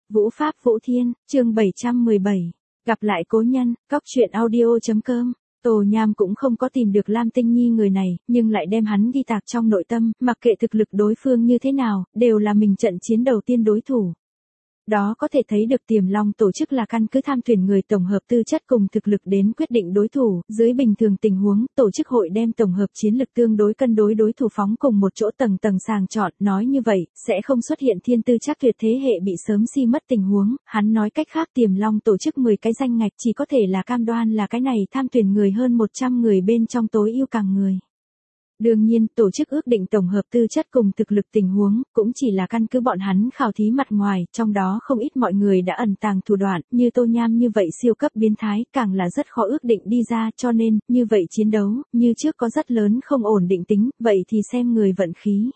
Vũ Pháp Vũ Thiên, chương 717. Gặp lại cố nhân, Cóc truyện audio.com. Tô Nham cũng không có tìm được Lam Tinh Nhi người này, nhưng lại đem hắn ghi tạc trong nội tâm, mặc kệ thực lực đối phương như thế nào, đều là mình trận chiến đầu tiên đối thủ. Đó có thể thấy được Tiềm Long tổ chức là căn cứ tham tuyển người tổng hợp tư chất cùng thực lực đến quyết định đối thủ, dưới bình thường tình huống, tổ chức hội đem tổng hợp chiến lực tương đối cân đối đối thủ phóng cùng một chỗ tầng tầng sàng chọn, nói như vậy, sẽ không xuất hiện thiên tư chắc tuyệt thế hệ bị sớm si mất tình huống, hắn nói cách khác Tiềm Long tổ chức 10 cái danh ngạch chỉ có thể là cam đoan là cái này tham tuyển người hơn 100 người bên trong tối ưu càng người. Đương nhiên, tổ chức ước định tổng hợp tư chất cùng thực lực tình huống, cũng chỉ là căn cứ bọn hắn khảo thí mặt ngoài, trong đó không ít mọi người đã ẩn tàng thủ đoạn, như Tô Nham như vậy siêu cấp biến thái, càng là rất khó ước định đi ra, cho nên, như vậy chiến đấu, như trước có rất lớn không ổn định tính, vậy thì xem người vận khí.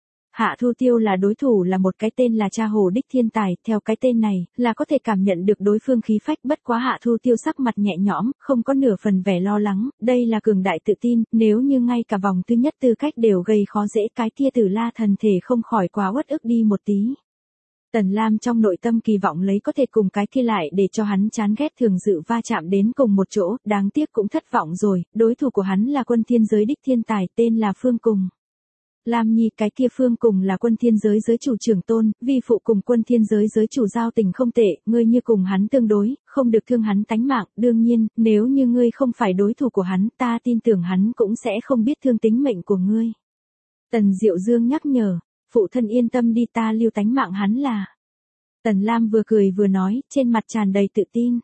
Hạ Thu Tiêu là đối thủ là một cái tên là Cha Hồ Đích Thiên Tài, theo cái tên này, là có thể cảm nhận được đối phương khí phách, bất quá Hạ Thu Tiêu sắc mặt nhẹ nhõm, không có nửa phần vẻ lo lắng, đây là cường đại tự tin, nếu như ngay cả vòng thứ nhất tư cách đều gây khó dễ cái kia Tử La thần thể không khỏi quá uất ức đi một tí. Tần Lam trong nội tâm kỳ vọng lấy có thể cùng cái kia lại để cho hắn chán ghét thường dự va chạm đến cùng một chỗ, đáng tiếc cũng thất vọng rồi, đối thủ của hắn là quân thiên giới đích thiên tài tên là Phương Cùng. Lam Nhi cái kia Phương Cùng là quân thiên giới giới chủ trưởng tôn, vi phụ cùng quân thiên giới giới chủ giao tình không tệ, ngươi như cùng hắn tương đối, không được thương hắn tánh mạng, đương nhiên, nếu như ngươi không phải đối thủ của hắn, ta tin tưởng hắn cũng sẽ không biết thương tính mệnh của ngươi. Tần Diệu Dương nhắc nhở, phụ thân yên tâm đi, ta lưu tánh mạng hắn là. Tần Lam vừa cười vừa nói, trên mặt tràn đầy tự tin.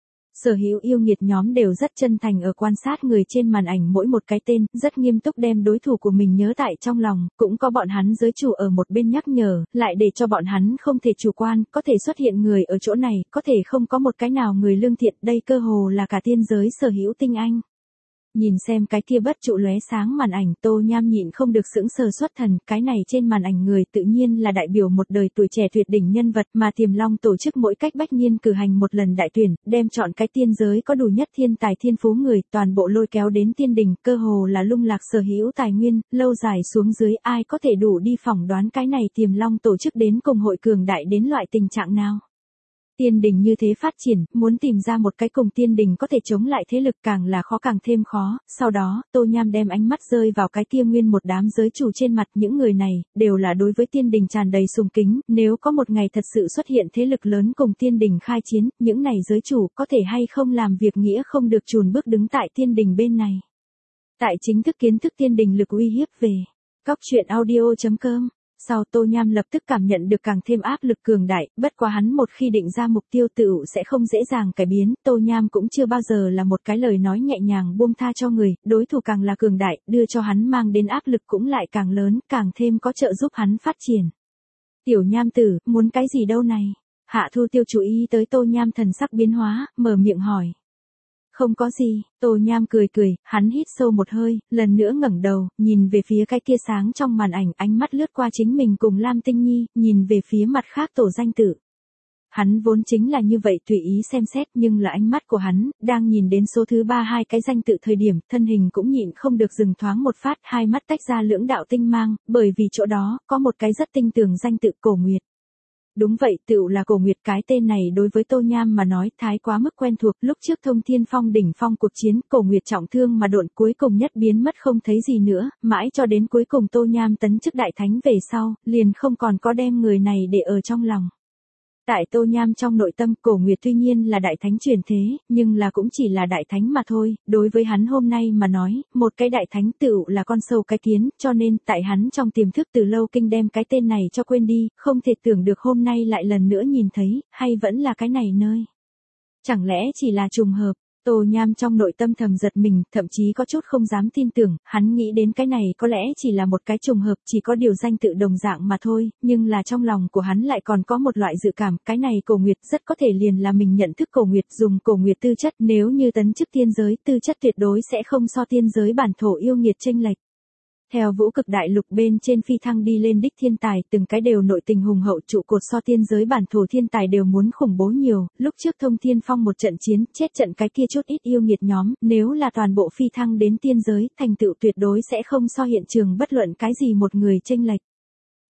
Sở hữu yêu nghiệt nhóm đều rất chân thành ở quan sát người trên màn ảnh mỗi một cái tên, rất nghiêm túc đem đối thủ của mình nhớ tại trong lòng, cũng có bọn hắn giới chủ ở một bên nhắc nhở, lại để cho bọn hắn không thể chủ quan, có thể xuất hiện người ở chỗ này, có thể không có một cái nào người lương thiện, đây cơ hồ là cả tiên giới sở hữu tinh anh. Nhìn xem cái kia bất trụ lóe sáng màn ảnh, Tô Nham nhịn không được sững sờ xuất thần, cái này trên màn ảnh người tự nhiên là đại biểu một đời tuổi trẻ tuyệt đỉnh nhân vật mà Tiềm Long tổ chức mỗi cách bách niên cử hành một lần đại tuyển, đem chọn cái tiên giới có đủ nhất thiên tài thiên phú người, toàn bộ lôi kéo đến tiên đỉnh, cơ hồ là lung lạc sở hữu tài nguyên, lâu dài xuống dưới ai có thể đủ đi phỏng đoán cái này Tiềm Long tổ chức đến cùng hội cường đại đến loại tình trạng nào. Tiên đình như thế phát triển, muốn tìm ra một cái cùng tiên đình có thể chống lại thế lực càng là khó càng thêm khó, sau đó, Tô Nham đem ánh mắt rơi vào cái kia nguyên một đám giới chủ trên mặt những người này, đều là đối với tiên đình tràn đầy sùng kính, nếu có một ngày thật sự xuất hiện thế lực lớn cùng tiên đình khai chiến, những này giới chủ có thể hay không làm việc nghĩa không được chùn bước đứng tại tiên đình bên này. Tại chính thức kiến thức tiên đình lực uy hiếp về, Cóc truyện audio.com. Sau Tô Nham lập tức cảm nhận được càng thêm áp lực cường đại, bất quá hắn một khi định ra mục tiêu tựu sẽ không dễ dàng cải biến, Tô Nham cũng chưa bao giờ là một cái lời nói nhẹ nhàng buông tha cho người, đối thủ càng là cường đại, đưa cho hắn mang đến áp lực cũng lại càng lớn, càng thêm có trợ giúp hắn phát triển. Tiểu Nham tử, muốn cái gì đâu này? Hạ Thu Tiêu chú ý tới Tô Nham thần sắc biến hóa, mở miệng hỏi. Không có gì, Tô Nham cười cười, hắn hít sâu một hơi, lần nữa ngẩng đầu, nhìn về phía cái kia sáng trong màn ảnh, ánh mắt lướt qua chính mình cùng Lam Tinh Nhi, nhìn về phía mặt khác tổ danh tử. Hắn vốn chính là như vậy tùy ý xem xét, nhưng là ánh mắt của hắn, đang nhìn đến số thứ 32 cái danh tự thời điểm, thân hình cũng nhịn không được dừng thoáng một phát, hai mắt tách ra lưỡng đạo tinh mang, bởi vì chỗ đó, có một cái rất tinh tường danh tự Cổ Nguyệt. Đúng vậy, tựu là Cổ Nguyệt, cái tên này đối với Tô Nham mà nói thái quá mức quen thuộc, lúc trước Thông Thiên Phong đỉnh phong cuộc chiến, Cổ Nguyệt trọng thương mà độn cuối cùng nhất biến mất không thấy gì nữa, mãi cho đến cuối cùng Tô Nham tấn chức đại thánh về sau, liền không còn có đem người này để ở trong lòng. Tại Tô Nham trong nội tâm, Cổ Nguyệt tuy nhiên là đại thánh truyền thế, nhưng là cũng chỉ là đại thánh mà thôi, đối với hắn hôm nay mà nói, một cái đại thánh tựu là con sâu cái kiến, cho nên tại hắn trong tiềm thức từ lâu kinh đem cái tên này cho quên đi, không thể tưởng được hôm nay lại lần nữa nhìn thấy, hay vẫn là cái này nơi. Chẳng lẽ chỉ là trùng hợp? Tô Nham trong nội tâm thầm giật mình, thậm chí có chút không dám tin tưởng, hắn nghĩ đến cái này có lẽ chỉ là một cái trùng hợp, chỉ có điều danh tự đồng dạng mà thôi, nhưng là trong lòng của hắn lại còn có một loại dự cảm, cái này Cổ Nguyệt rất có thể liền là mình nhận thức Cổ Nguyệt, dùng Cổ Nguyệt tư chất, nếu như tấn chức tiên giới, tư chất tuyệt đối sẽ không so tiên giới bản thổ yêu nghiệt chênh lệch. Theo vũ cực đại lục bên trên phi thăng đi lên đích thiên tài, từng cái đều nội tình hùng hậu, trụ cột so tiên giới bản thổ thiên tài đều muốn khủng bố nhiều, lúc trước Thông Thiên Phong một trận chiến, chết trận cái kia chút ít yêu nghiệt nhóm, nếu là toàn bộ phi thăng đến tiên giới, thành tựu tuyệt đối sẽ không so hiện trường bất luận cái gì một người chênh lệch.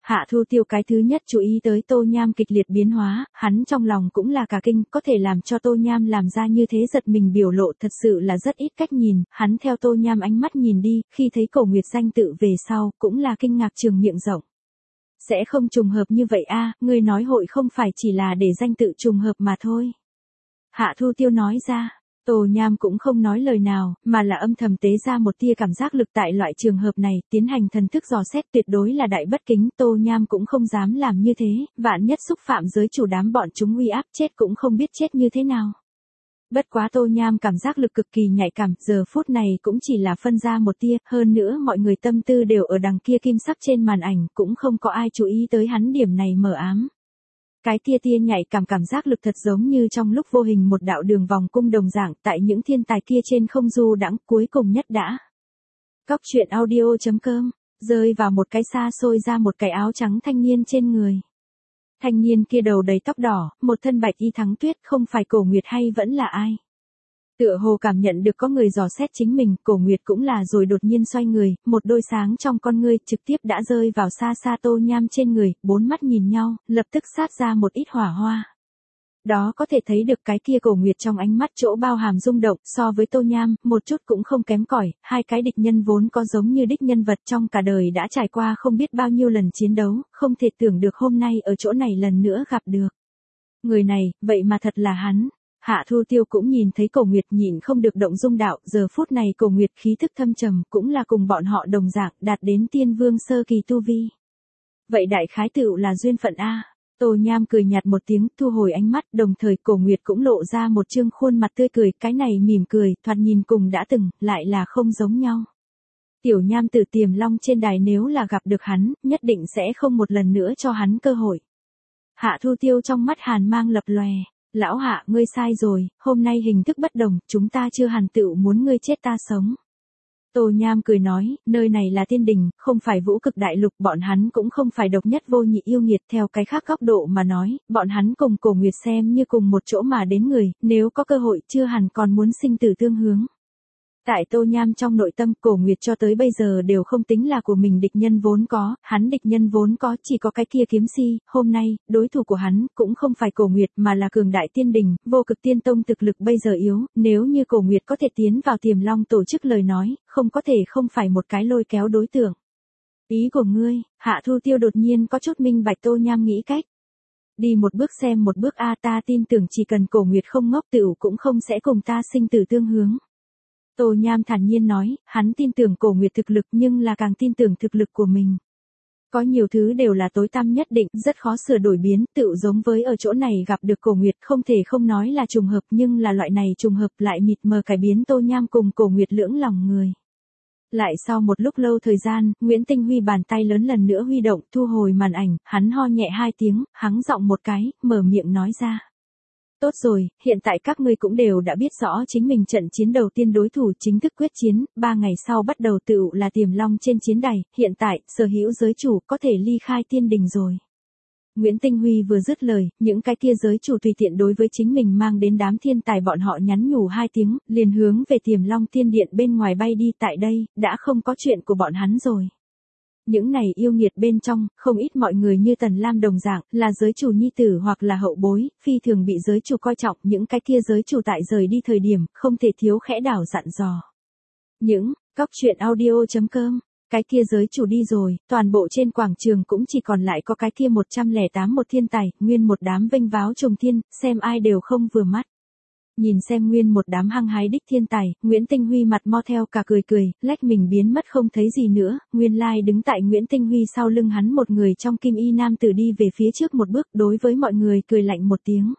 Hạ Thu Tiêu cái thứ nhất chú ý tới Tô Nham kịch liệt biến hóa, hắn trong lòng cũng là cả kinh, có thể làm cho Tô Nham làm ra như thế giật mình biểu lộ thật sự là rất ít cách nhìn, hắn theo Tô Nham ánh mắt nhìn đi, khi thấy Cổ Nguyệt danh tự về sau, cũng là kinh ngạc trường miệng rộng. Sẽ không trùng hợp như vậy a, ngươi nói hội không phải chỉ là để danh tự trùng hợp mà thôi. Hạ Thu Tiêu nói ra. Tô Nham cũng không nói lời nào, mà là âm thầm tế ra một tia cảm giác lực tại loại trường hợp này, tiến hành thần thức dò xét tuyệt đối là đại bất kính, Tô Nham cũng không dám làm như thế, vạn nhất xúc phạm giới chủ đám bọn chúng uy áp chết cũng không biết chết như thế nào. Bất quá Tô Nham cảm giác lực cực kỳ nhạy cảm, giờ phút này cũng chỉ là phân ra một tia, hơn nữa mọi người tâm tư đều ở đằng kia kim sắc trên màn ảnh, cũng không có ai chú ý tới hắn điểm này mờ ám. Cái tia nhạy cảm giác lực thật giống như trong lúc vô hình một đạo đường vòng cung đồng dạng tại những thiên tài kia trên không du đãng cuối cùng nhất đã. Cóc truyện audio.com, rơi vào một cái xa xôi ra một cái áo trắng thanh niên trên người. Thanh niên kia đầu đầy tóc đỏ, một thân bạch y thắng tuyết, không phải Cổ Nguyệt hay vẫn là ai. Tựa hồ cảm nhận được có người dò xét chính mình, Cổ Nguyệt cũng là rồi đột nhiên xoay người, một đôi sáng trong con ngươi trực tiếp đã rơi vào xa xa Tô Nham trên người, bốn mắt nhìn nhau, lập tức sát ra một ít hỏa hoa. Đó có thể thấy được cái kia Cổ Nguyệt trong ánh mắt chỗ bao hàm rung động, so với Tô Nham, một chút cũng không kém cỏi, hai cái địch nhân vốn có giống như đích nhân vật trong cả đời đã trải qua không biết bao nhiêu lần chiến đấu, không thể tưởng được hôm nay ở chỗ này lần nữa gặp được. Người này, vậy mà thật là hắn. Hạ Thu Tiêu cũng nhìn thấy Cổ Nguyệt nhịn không được động dung đạo, giờ phút này Cổ Nguyệt khí thức thâm trầm, cũng là cùng bọn họ đồng dạng, đạt đến tiên vương sơ kỳ tu vi. Vậy đại khái tựu là duyên phận a. Tô Nham cười nhạt một tiếng, thu hồi ánh mắt, đồng thời Cổ Nguyệt cũng lộ ra một trương khuôn mặt tươi cười, cái này mỉm cười, thoạt nhìn cùng đã từng, lại là không giống nhau. Tiểu Nham từ Tiềm Long trên đài nếu là gặp được hắn, nhất định sẽ không một lần nữa cho hắn cơ hội. Hạ Thu Tiêu trong mắt hàn mang lập lòe. Lão Hạ, ngươi sai rồi, hôm nay hình thức bất đồng, chúng ta chưa hẳn tựu muốn ngươi chết ta sống. Tô Nham cười nói, nơi này là tiên đình, không phải vũ cực đại lục, bọn hắn cũng không phải độc nhất vô nhị yêu nghiệt, theo cái khác góc độ mà nói, bọn hắn cùng Cổ Nguyệt xem như cùng một chỗ mà đến người, nếu có cơ hội chưa hẳn còn muốn sinh tử tương hướng. Tại Tô Nham trong nội tâm, Cổ Nguyệt cho tới bây giờ đều không tính là của mình địch nhân vốn có, hắn địch nhân vốn có chỉ có cái kia kiếm si, hôm nay, đối thủ của hắn, cũng không phải Cổ Nguyệt mà là cường đại tiên đình, vô cực tiên tông thực lực bây giờ yếu, nếu như Cổ Nguyệt có thể tiến vào Tiềm Long tổ chức lời nói, không có thể không phải một cái lôi kéo đối tượng. Ý của ngươi, Hạ Thu Tiêu đột nhiên có chút minh bạch Tô Nham nghĩ cách. Đi một bước xem một bước a, ta tin tưởng chỉ cần Cổ Nguyệt không ngốc tựu cũng không sẽ cùng ta sinh tử tương hướng. Tô Nham thản nhiên nói, hắn tin tưởng Cổ Nguyệt thực lực nhưng là càng tin tưởng thực lực của mình. Có nhiều thứ đều là tối tăm nhất định, rất khó sửa đổi biến, tự giống với ở chỗ này gặp được Cổ Nguyệt không thể không nói là trùng hợp nhưng là loại này trùng hợp lại mịt mờ cải biến Tô Nham cùng Cổ Nguyệt lưỡng lòng người. Lại sau một lúc lâu thời gian, Nguyễn Tinh Huy bàn tay lớn lần nữa huy động, thu hồi màn ảnh, hắn ho nhẹ hai tiếng, hắng giọng một cái, mở miệng nói ra. Tốt rồi, hiện tại các ngươi cũng đều đã biết rõ chính mình trận chiến đầu tiên đối thủ chính thức quyết chiến, 3 ngày sau bắt đầu tựu là Tiềm Long trên chiến đài, hiện tại, sở hữu giới chủ có thể ly khai tiên đình rồi. Nguyễn Tinh Huy vừa dứt lời, những cái kia giới chủ tùy tiện đối với chính mình mang đến đám thiên tài bọn họ nhắn nhủ hai tiếng, liền hướng về Tiềm Long tiên điện bên ngoài bay đi, tại đây, đã không có chuyện của bọn hắn rồi. Những này yêu nghiệt bên trong, không ít mọi người như Tần Lam đồng dạng, là giới chủ nhi tử hoặc là hậu bối, phi thường bị giới chủ coi trọng, những cái kia giới chủ tại rời đi thời điểm, không thể thiếu khẽ đảo dặn dò. Những, cóc truyện audio.com, cái kia giới chủ đi rồi, toàn bộ trên quảng trường cũng chỉ còn lại có cái kia 108 một thiên tài, nguyên một đám vênh váo trùng thiên, xem ai đều không vừa mắt. Nhìn xem nguyên một đám hăng hái đích thiên tài, Nguyễn Tinh Huy mặt mo theo cả cười, lách mình biến mất không thấy gì nữa, nguyên lai đứng tại Nguyễn Tinh Huy sau lưng hắn một người trong kim y nam tử đi về phía trước một bước, đối với mọi người cười lạnh một tiếng.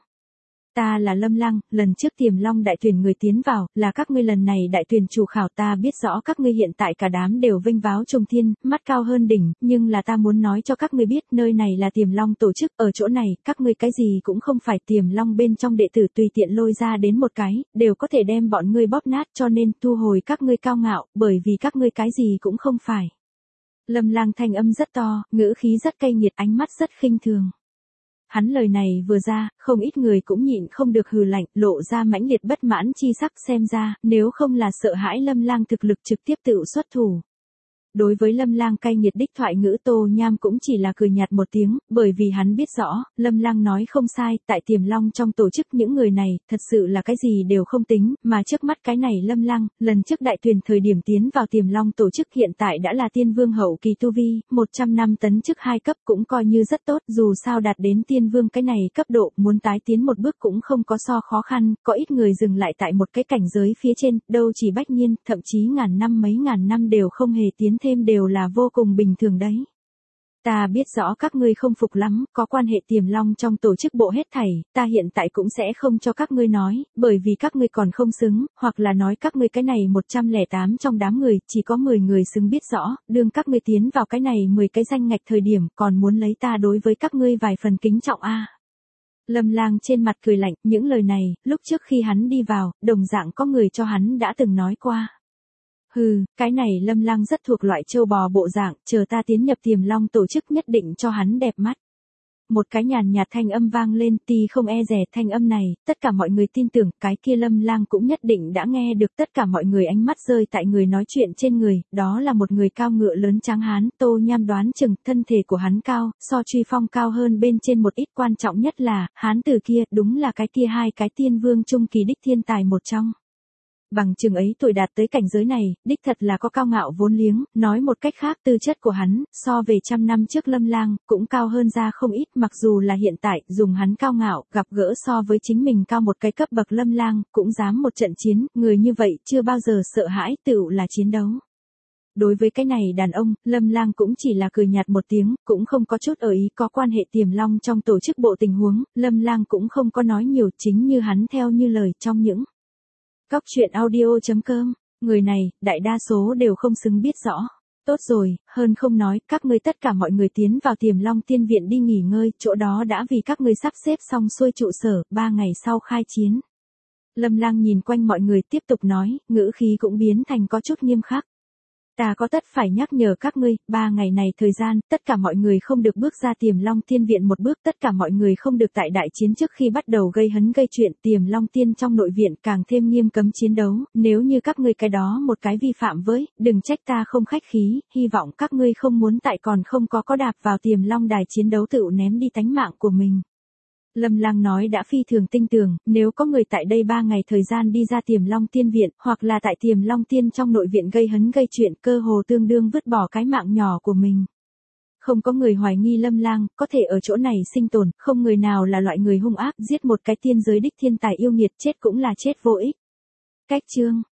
Ta là Lâm Lăng, lần trước Tiềm Long đại tuyển người tiến vào, là các ngươi lần này đại tuyển chủ khảo, ta biết rõ các ngươi hiện tại cả đám đều vênh váo trùng thiên, mắt cao hơn đỉnh, nhưng là ta muốn nói cho các ngươi biết, nơi này là Tiềm Long tổ chức, ở chỗ này, các ngươi cái gì cũng không phải, Tiềm Long bên trong đệ tử tùy tiện lôi ra đến một cái, đều có thể đem bọn ngươi bóp nát, cho nên thu hồi các ngươi cao ngạo, bởi vì các ngươi cái gì cũng không phải. Lâm Lang thanh âm rất to, ngữ khí rất cay nghiệt, ánh mắt rất khinh thường. Hắn lời này vừa ra, không ít người cũng nhịn không được hừ lạnh, lộ ra mãnh liệt bất mãn chi sắc, xem ra, nếu không là sợ hãi Lâm Lang thực lực trực tiếp tự xuất thủ. Đối với Lâm Lang cay nghiệt đích thoại ngữ Tô Nham cũng chỉ là cười nhạt một tiếng, bởi vì hắn biết rõ, Lâm Lang nói không sai, tại Tiềm Long trong tổ chức những người này, thật sự là cái gì đều không tính, mà trước mắt cái này Lâm Lang, lần trước đại tuyển thời điểm tiến vào Tiềm Long tổ chức hiện tại đã là tiên vương hậu kỳ tu vi, 100 năm tấn chức 2 cấp cũng coi như rất tốt, dù sao đạt đến tiên vương cái này cấp độ, muốn tái tiến một bước cũng không có so khó khăn, có ít người dừng lại tại một cái cảnh giới phía trên, đâu chỉ Bách Nhiên, thậm chí mấy ngàn năm đều không hề tiến thêm đều là vô cùng bình thường đấy. Ta biết rõ các ngươi không phục lắm, có quan hệ Tiềm Long trong tổ chức bộ hết thảy, ta hiện tại cũng sẽ không cho các ngươi nói, bởi vì các ngươi còn không xứng, hoặc là nói các ngươi cái này 108 trong đám người, chỉ có 10 người xứng biết rõ, đương các ngươi tiến vào cái này 10 cái danh ngạch thời điểm, còn muốn lấy ta đối với các ngươi vài phần kính trọng a. Lâm Lang trên mặt cười lạnh, những lời này, lúc trước khi hắn đi vào, đồng dạng có người cho hắn đã từng nói qua. Hừ, cái này Lâm Lang rất thuộc loại trâu bò bộ dạng, chờ ta tiến nhập Tiềm Long tổ chức nhất định cho hắn đẹp mắt. Một cái nhàn nhạt thanh âm vang lên, ti không e dè thanh âm này, tất cả mọi người tin tưởng, cái kia Lâm Lang cũng nhất định đã nghe được, tất cả mọi người ánh mắt rơi tại người nói chuyện trên người, đó là một người cao ngựa lớn trắng hán, Tô Nham đoán chừng, thân thể của hắn cao, so Truy Phong cao hơn bên trên một ít, quan trọng nhất là, hán tử kia, đúng là cái kia 2 cái tiên vương trung kỳ đích thiên tài một trong. Bằng chừng ấy tuổi đạt tới cảnh giới này, đích thật là có cao ngạo vốn liếng, nói một cách khác tư chất của hắn, so về 100 năm trước Lâm Lang, cũng cao hơn ra không ít, mặc dù là hiện tại, dùng hắn cao ngạo, gặp gỡ so với chính mình cao một cái cấp bậc Lâm Lang, cũng dám một trận chiến, người như vậy chưa bao giờ sợ hãi, tựu là chiến đấu. Đối với cái này đàn ông, Lâm Lang cũng chỉ là cười nhạt một tiếng, cũng không có chút ở ý có quan hệ Tiềm Long trong tổ chức bộ tình huống, Lâm Lang cũng không có nói nhiều, chính như hắn theo như lời trong những Cóc truyện audio.com, người này, đại đa số đều không xứng biết rõ. Tốt rồi, hơn không nói, các ngươi tất cả mọi người tiến vào Tiềm Long tiên viện đi nghỉ ngơi, chỗ đó đã vì các ngươi sắp xếp xong xuôi trụ sở, 3 ngày sau khai chiến. Lâm Lang nhìn quanh mọi người tiếp tục nói, ngữ khí cũng biến thành có chút nghiêm khắc. Ta có tất phải nhắc nhở các ngươi, 3 ngày này thời gian, tất cả mọi người không được bước ra Tiềm Long tiên viện một bước, tất cả mọi người không được tại đại chiến trước khi bắt đầu gây hấn gây chuyện, Tiềm Long tiên trong nội viện càng thêm nghiêm cấm chiến đấu, nếu như các ngươi cái đó một cái vi phạm với, đừng trách ta không khách khí, hy vọng các ngươi không muốn tại còn không có đạp vào Tiềm Long đài chiến đấu tự ném đi tánh mạng của mình. Lâm Lang nói đã phi thường tinh tường, nếu có người tại đây 3 ngày thời gian đi ra Tiềm Long tiên viện, hoặc là tại Tiềm Long tiên trong nội viện gây hấn gây chuyện, cơ hồ tương đương vứt bỏ cái mạng nhỏ của mình. Không có người hoài nghi Lâm Lang, có thể ở chỗ này sinh tồn, không người nào là loại người hung ác, giết một cái tiên giới đích thiên tài yêu nghiệt, chết cũng là chết vô ích. Cách chương